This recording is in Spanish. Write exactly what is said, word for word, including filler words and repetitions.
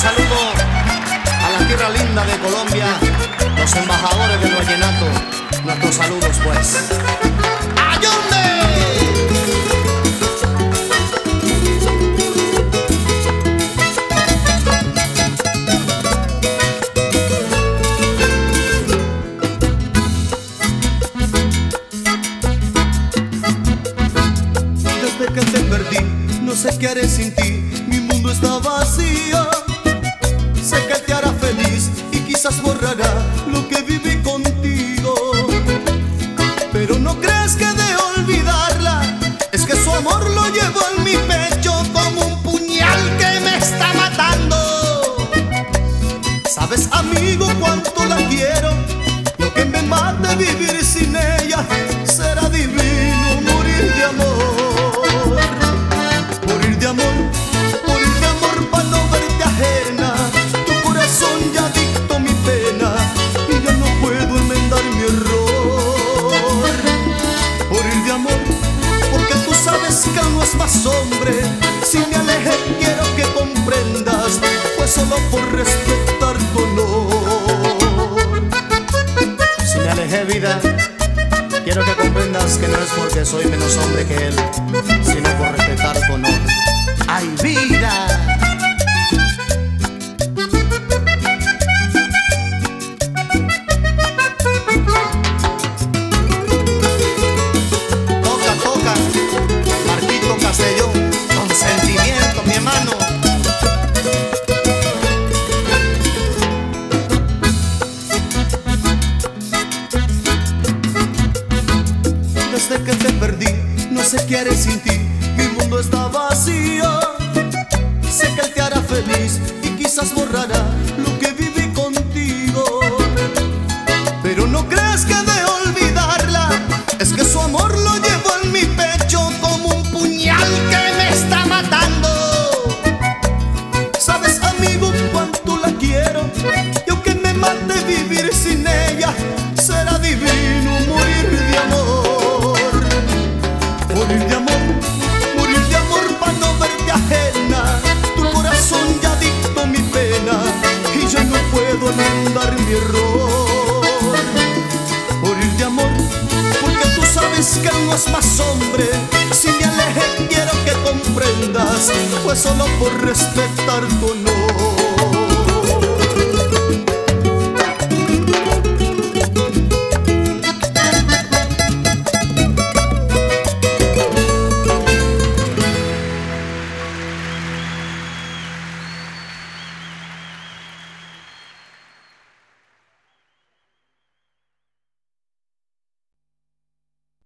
saludo a la tierra linda de Colombia, los embajadores del vallenato, nuestros saludos pues. ¡Ayunde! Desde que te perdí, no sé qué haré sin ti, mi mundo está vacío. Sé que te hará feliz y quizás borrará lo que viví contigo. Pero no creas que de olvidarla, es que su amor lo llevo en mi pecho como un puñal que me está matando. Sabes, amigo, cuánto la quiero, lo que me mate vivir sin ella será divino morir de amor. Morir de amor, morir de amor para no verte ajena. Tu corazón ya dictó mi pena y ya no puedo enmendar mi error. Morir de amor, porque tú sabes que él no es más hombre. Si me alejé quiero que comprendas, pues solo por respetar tu honor. Si me alejé, vida, quiero que comprendas que no es porque soy menos hombre que él, sino por respetar tu honor. ¡Ay, vida! Toca, toca, Marquito Castellón, con sentimiento, mi hermano. Desde que te perdí, no sé qué haré sin ti, mi mundo está vacío. Sé que él te hará feliz y quizás borrará lo que viví contigo. Pero no creas que de olvidarla, es que su amor lo llevo en mi pecho como un puñal que me está matando. Sabes, amigo, cuánto la quiero, y aunque me mate vivir sin ella, será divino morir de amor. Morir de amor, morir de amor para no verte ajena. Tu corazón ya dictó mi pena y yo no puedo enmendar mi error. Morir de amor, porque tú sabes que él no es más hombre. Si me alejé quiero que comprendas, pues solo por respetar tu honor.